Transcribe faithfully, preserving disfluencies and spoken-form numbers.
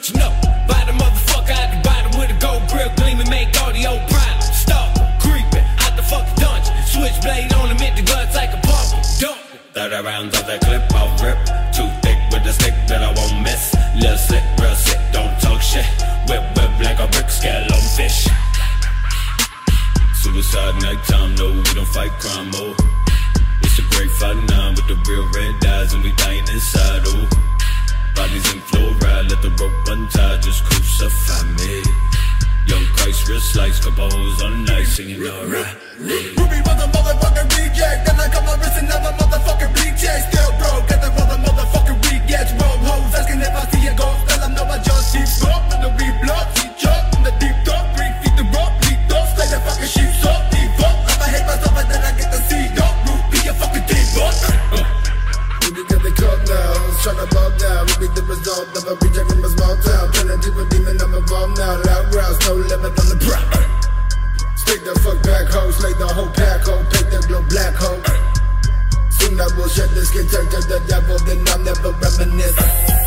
what you know. Buy the motherfucker out the bottom with a gold grill gleaming, make all the old problems. Stop creeping out the fucking dungeon. Switchblade on him, hit the guts like a pump. Dump. thirty rounds of that clip, I'll rip. Too thick with the stick that I won't miss. Little slick, real sick, don't talk shit. Whip, whip like a brick, scale on fish. Suicide nighttime, no, we don't fight crime, oh. It's a great fight nine with the real red eyes and we dying inside, oh. Bodies in fluoride, let the rope untie, just crucify me. Young Christ, real slice, couple hoes on the night, singing alright. Ruby was a motherfucking reject, then I got my wrist and now a motherfucking reject. Still broke, get the mother motherfucking rejects. Roll hoes, asking if I see a ghost, tell them no, I just see smoke. In the reblock, see chop, in the deep dark, three feet the rope, leap off, slay the fucking sheep, so deep up. If I hate myself and then I get the seed up, root be a fucking deep up. Ruby got the club now, tryna ball down. Ruby the result of a reject from a small town. Turning to a demon, I'm involved now. Loud growls, no limit on the prop. Stick the fuck back hoe, slay the whole pack hoe, take the glow black hoe. Soon I will shed the skin, turn to the devil, then I'll never reminisce.